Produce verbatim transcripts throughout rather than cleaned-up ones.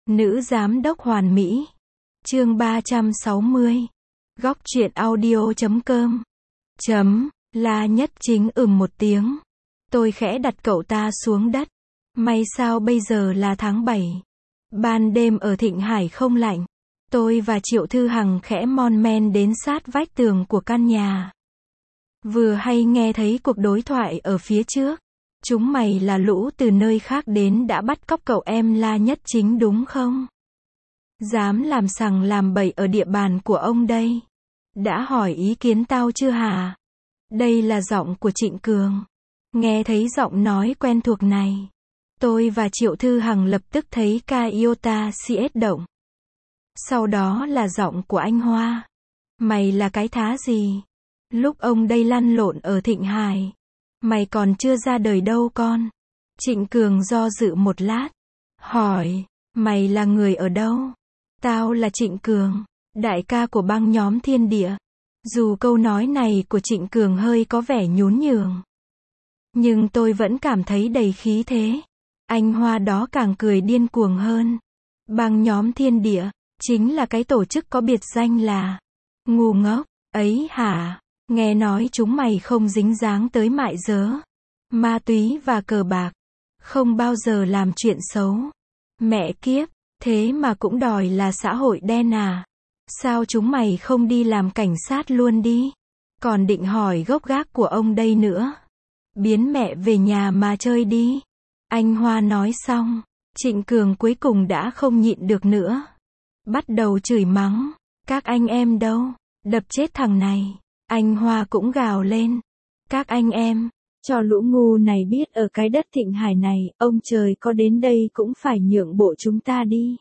Nữ giám đốc hoàn mỹ. Chương ba trăm sáu mươi. Góc truyện audio chấm com. Chấm. La Nhất Chính ừm một tiếng. Tôi khẽ đặt cậu ta xuống đất. May sao bây giờ là tháng bảy. Ban đêm ở Thịnh Hải không lạnh. Tôi và Triệu Thư Hằng khẽ mon men đến sát vách tường của căn nhà. Vừa hay nghe thấy cuộc đối thoại ở phía trước. Chúng mày là lũ từ nơi khác đến đã bắt cóc cậu em La Nhất Chính đúng không? Dám làm sằng làm bậy ở địa bàn của ông đây. Đã hỏi ý kiến tao chưa hả? Đây là giọng của Trịnh Cường. Nghe thấy giọng nói quen thuộc này. Tôi và Triệu Thư Hằng lập tức thấy ca iota xê ét động. Sau đó là giọng của anh Hoa. Mày là cái thá gì? Lúc ông đây lăn lộn ở Thịnh Hải. Mày còn chưa ra đời đâu con. Trịnh Cường do dự một lát. Hỏi, mày là người ở đâu? Tao là Trịnh Cường, đại ca của băng nhóm Thiên Địa. Dù câu nói này của Trịnh Cường hơi có vẻ nhún nhường. Nhưng tôi vẫn cảm thấy đầy khí thế. Anh Hoa đó càng cười điên cuồng hơn. Băng nhóm Thiên Địa, chính là cái tổ chức có biệt danh là ngu ngốc, ấy hả? Nghe nói chúng mày không dính dáng tới mại dớ, ma túy và cờ bạc. Không bao giờ làm chuyện xấu. Mẹ kiếp, thế mà cũng đòi là xã hội đen à? Sao chúng mày không đi làm cảnh sát luôn đi? Còn định hỏi gốc gác của ông đây nữa. Biến mẹ về nhà mà chơi đi. Anh Hoa nói xong, Trịnh Cường cuối cùng đã không nhịn được nữa. Bắt đầu chửi mắng. Các anh em đâu? Đập chết thằng này. Anh Hoa cũng gào lên. Các anh em, cho lũ ngu này biết ở cái đất Thịnh Hải này, ông trời có đến đây cũng phải nhượng bộ chúng ta đi.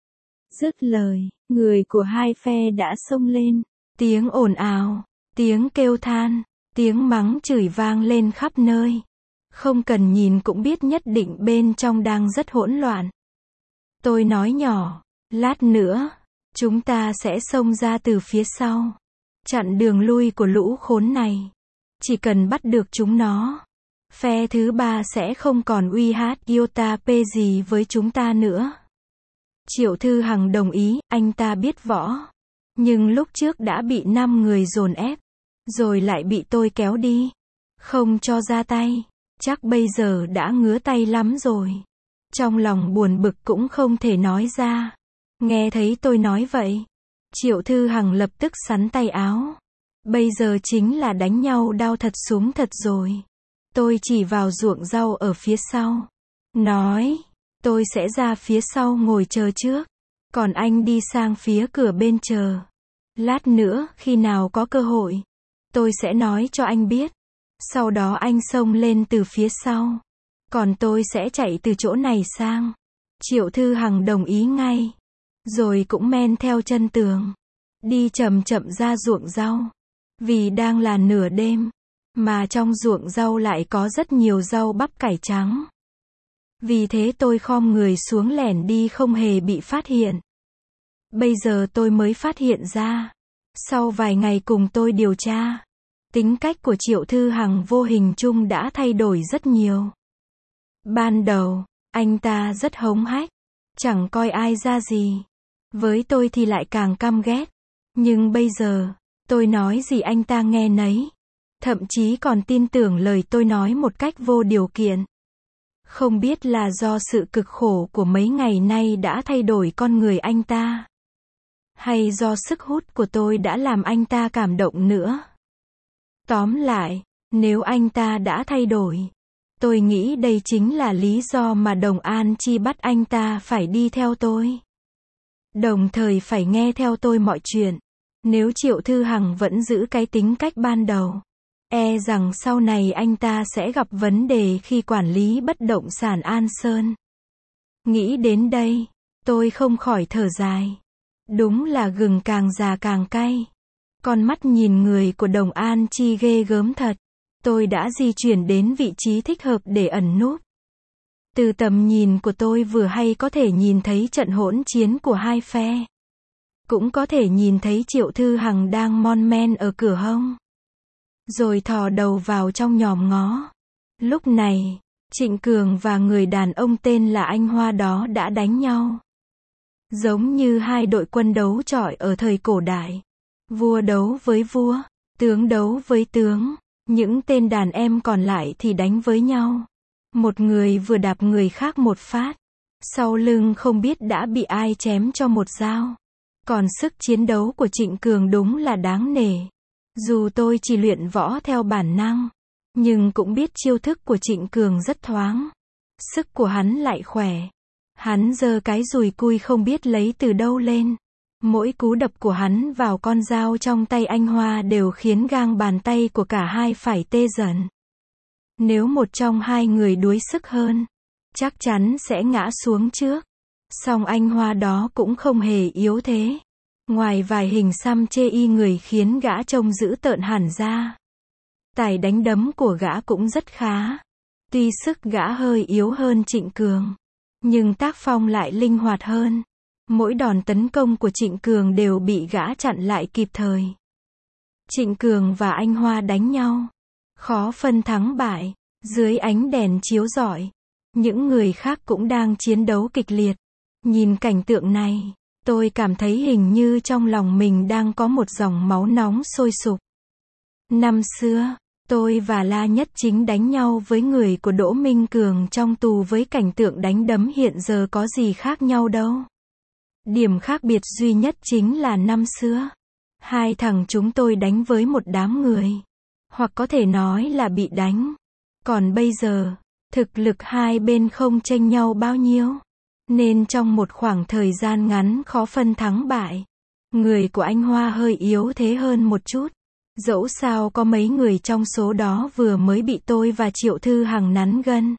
Dứt lời, người của hai phe đã xông lên. Tiếng ồn ào, tiếng kêu than, tiếng mắng chửi vang lên khắp nơi. Không cần nhìn cũng biết nhất định bên trong đang rất hỗn loạn. Tôi nói nhỏ, lát nữa, chúng ta sẽ xông ra từ phía sau. Chặn đường lui của lũ khốn này. Chỉ cần bắt được chúng nó, phe thứ ba sẽ không còn uy hát iota p gì với chúng ta nữa. Triệu Thư Hằng đồng ý, anh ta biết võ. Nhưng lúc trước đã bị năm người dồn ép. Rồi lại bị tôi kéo đi. Không cho ra tay. Chắc bây giờ đã ngứa tay lắm rồi. Trong lòng buồn bực cũng không thể nói ra. Nghe thấy tôi nói vậy, Triệu Thư Hằng lập tức xắn tay áo. Bây giờ chính là đánh nhau đao thật súng thật rồi. Tôi chỉ vào ruộng rau ở phía sau. Nói, tôi sẽ ra phía sau ngồi chờ trước. Còn anh đi sang phía cửa bên chờ. Lát nữa, khi nào có cơ hội, tôi sẽ nói cho anh biết. Sau đó anh xông lên từ phía sau. Còn tôi sẽ chạy từ chỗ này sang. Triệu Thư Hằng đồng ý ngay. Rồi cũng men theo chân tường. Đi chậm chậm ra ruộng rau. Vì đang là nửa đêm. Mà trong ruộng rau lại có rất nhiều rau bắp cải trắng. Vì thế tôi khom người xuống lẻn đi không hề bị phát hiện. Bây giờ tôi mới phát hiện ra. Sau vài ngày cùng tôi điều tra. Tính cách của Triệu Thư Hằng vô hình chung đã thay đổi rất nhiều. Ban đầu, anh ta rất hống hách. Chẳng coi ai ra gì. Với tôi thì lại càng căm ghét. Nhưng bây giờ, tôi nói gì anh ta nghe nấy. Thậm chí còn tin tưởng lời tôi nói một cách vô điều kiện. Không biết là do sự cực khổ của mấy ngày nay đã thay đổi con người anh ta. Hay do sức hút của tôi đã làm anh ta cảm động nữa. Tóm lại, nếu anh ta đã thay đổi, tôi nghĩ đây chính là lý do mà Đồng An Chi bắt anh ta phải đi theo tôi. Đồng thời phải nghe theo tôi mọi chuyện. Nếu Triệu Thư Hằng vẫn giữ cái tính cách ban đầu, e rằng sau này anh ta sẽ gặp vấn đề khi quản lý bất động sản An Sơn. Nghĩ đến đây, tôi không khỏi thở dài. Đúng là gừng càng già càng cay. Con mắt nhìn người của Đồng An Chi ghê gớm thật. Tôi đã di chuyển đến vị trí thích hợp để ẩn núp. Từ tầm nhìn của tôi vừa hay có thể nhìn thấy trận hỗn chiến của hai phe. Cũng có thể nhìn thấy Triệu Thư Hằng đang mon men ở cửa hông. Rồi thò đầu vào trong nhòm ngó. Lúc này, Trịnh Cường và người đàn ông tên là anh Hoa đó đã đánh nhau. Giống như hai đội quân đấu chọi ở thời cổ đại. Vua đấu với vua, tướng đấu với tướng, những tên đàn em còn lại thì đánh với nhau. Một người vừa đạp người khác một phát, sau lưng không biết đã bị ai chém cho một dao. Còn sức chiến đấu của Trịnh Cường đúng là đáng nể. Dù tôi chỉ luyện võ theo bản năng, nhưng cũng biết chiêu thức của Trịnh Cường rất thoáng. Sức của hắn lại khỏe. Hắn giơ cái dùi cui không biết lấy từ đâu lên. Mỗi cú đập của hắn vào con dao trong tay anh Hoa đều khiến gang bàn tay của cả hai phải tê dần. Nếu một trong hai người đuối sức hơn, chắc chắn sẽ ngã xuống trước. Song anh Hoa đó cũng không hề yếu thế. Ngoài vài hình xăm chê y người khiến gã trông dữ tợn hẳn ra, tài đánh đấm của gã cũng rất khá. Tuy sức gã hơi yếu hơn Trịnh Cường, nhưng tác phong lại linh hoạt hơn. Mỗi đòn tấn công của Trịnh Cường đều bị gã chặn lại kịp thời. Trịnh Cường và anh Hoa đánh nhau, khó phân thắng bại. Dưới ánh đèn chiếu rọi, những người khác cũng đang chiến đấu kịch liệt. Nhìn cảnh tượng này, tôi cảm thấy hình như trong lòng mình đang có một dòng máu nóng sôi sục. Năm xưa, tôi và La Nhất Chính đánh nhau với người của Đỗ Minh Cường trong tù với cảnh tượng đánh đấm hiện giờ có gì khác nhau đâu. Điểm khác biệt duy nhất chính là năm xưa, hai thằng chúng tôi đánh với một đám người, hoặc có thể nói là bị đánh. Còn bây giờ, thực lực hai bên không chênh nhau bao nhiêu, nên trong một khoảng thời gian ngắn khó phân thắng bại. Người của anh Hoa hơi yếu thế hơn một chút. Dẫu sao có mấy người trong số đó vừa mới bị tôi và Triệu Thư Hằng nắn gân,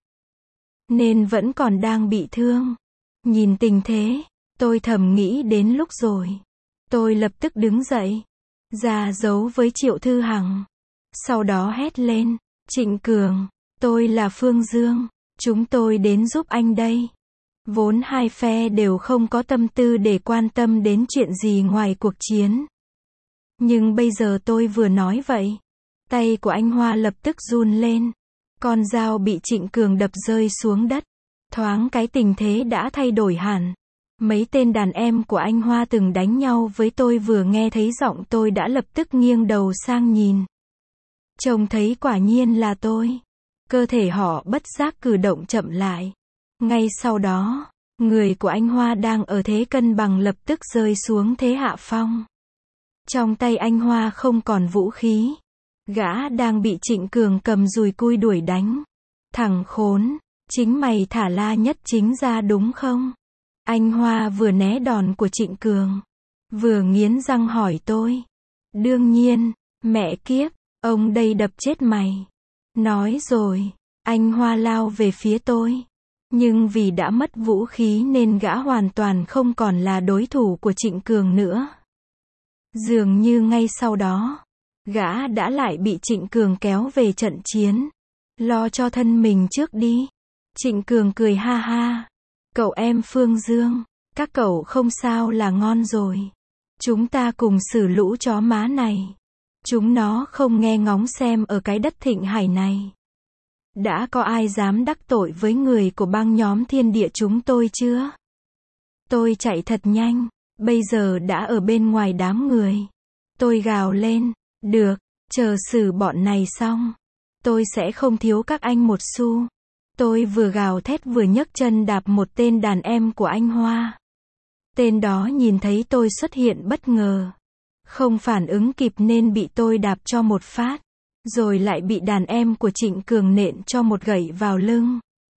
nên vẫn còn đang bị thương. Nhìn tình thế, tôi thầm nghĩ đến lúc rồi. Tôi lập tức đứng dậy, ra dấu với Triệu Thư Hằng. Sau đó hét lên, Trịnh Cường, tôi là Phương Dương, chúng tôi đến giúp anh đây. Vốn hai phe đều không có tâm tư để quan tâm đến chuyện gì ngoài cuộc chiến. Nhưng bây giờ tôi vừa nói vậy, tay của anh Hoa lập tức run lên. Con dao bị Trịnh Cường đập rơi xuống đất. Thoáng cái tình thế đã thay đổi hẳn. Mấy tên đàn em của anh Hoa từng đánh nhau với tôi vừa nghe thấy giọng tôi đã lập tức nghiêng đầu sang nhìn. Trông thấy quả nhiên là tôi. Cơ thể họ bất giác cử động chậm lại. Ngay sau đó, người của anh Hoa đang ở thế cân bằng lập tức rơi xuống thế hạ phong. Trong tay anh Hoa không còn vũ khí. Gã đang bị Trịnh Cường cầm dùi cui đuổi đánh. Thằng khốn, chính mày thả La Nhất Chính ra đúng không? Anh Hoa vừa né đòn của Trịnh Cường, vừa nghiến răng hỏi tôi. Đương nhiên, mẹ kiếp, ông đây đập chết mày. Nói rồi, anh Hoa lao về phía tôi. Nhưng vì đã mất vũ khí nên gã hoàn toàn không còn là đối thủ của Trịnh Cường nữa. Dường như ngay sau đó, gã đã lại bị Trịnh Cường kéo về trận chiến. Lo cho thân mình trước đi. Trịnh Cường cười ha ha. Cậu em Phương Dương, các cậu không sao là ngon rồi. Chúng ta cùng xử lũ chó má này. Chúng nó không nghe ngóng xem ở cái đất Thịnh Hải này đã có ai dám đắc tội với người của băng nhóm Thiên Địa chúng tôi chưa? Tôi chạy thật nhanh, bây giờ đã ở bên ngoài đám người. Tôi gào lên, được, chờ xử bọn này xong, tôi sẽ không thiếu các anh một xu. Tôi vừa gào thét vừa nhấc chân đạp một tên đàn em của anh Hoa. Tên đó nhìn thấy tôi xuất hiện bất ngờ, không phản ứng kịp nên bị tôi đạp cho một phát, rồi lại bị đàn em của Trịnh Cường nện cho một gậy vào lưng.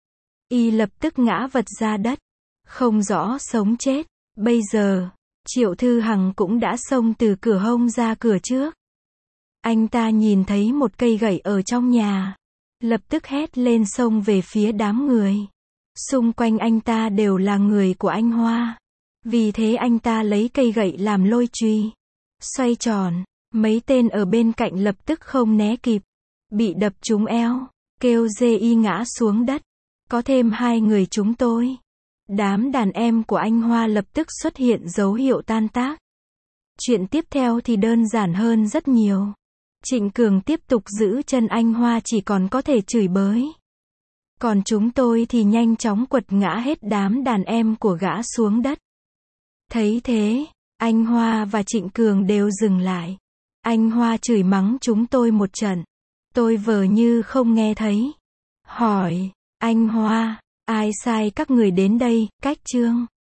Y lập tức ngã vật ra đất, không rõ sống chết. Bây giờ, Triệu Thư Hằng cũng đã xông từ cửa hông ra cửa trước. Anh ta nhìn thấy một cây gậy ở trong nhà, lập tức hét lên xông về phía đám người. Xung quanh anh ta đều là người của anh Hoa. Vì thế anh ta lấy cây gậy làm lôi chùy, xoay tròn. Mấy tên ở bên cạnh lập tức không né kịp, bị đập trúng eo, kêu dê y ngã xuống đất. Có thêm hai người chúng tôi. Đám đàn em của anh Hoa lập tức xuất hiện dấu hiệu tan tác. Chuyện tiếp theo thì đơn giản hơn rất nhiều. Trịnh Cường tiếp tục giữ chân anh Hoa chỉ còn có thể chửi bới. Còn chúng tôi thì nhanh chóng quật ngã hết đám đàn em của gã xuống đất. Thấy thế, anh Hoa và Trịnh Cường đều dừng lại. Anh Hoa chửi mắng chúng tôi một trận. Tôi vờ như không nghe thấy. Hỏi, anh Hoa, ai sai các người đến đây, cách Trương?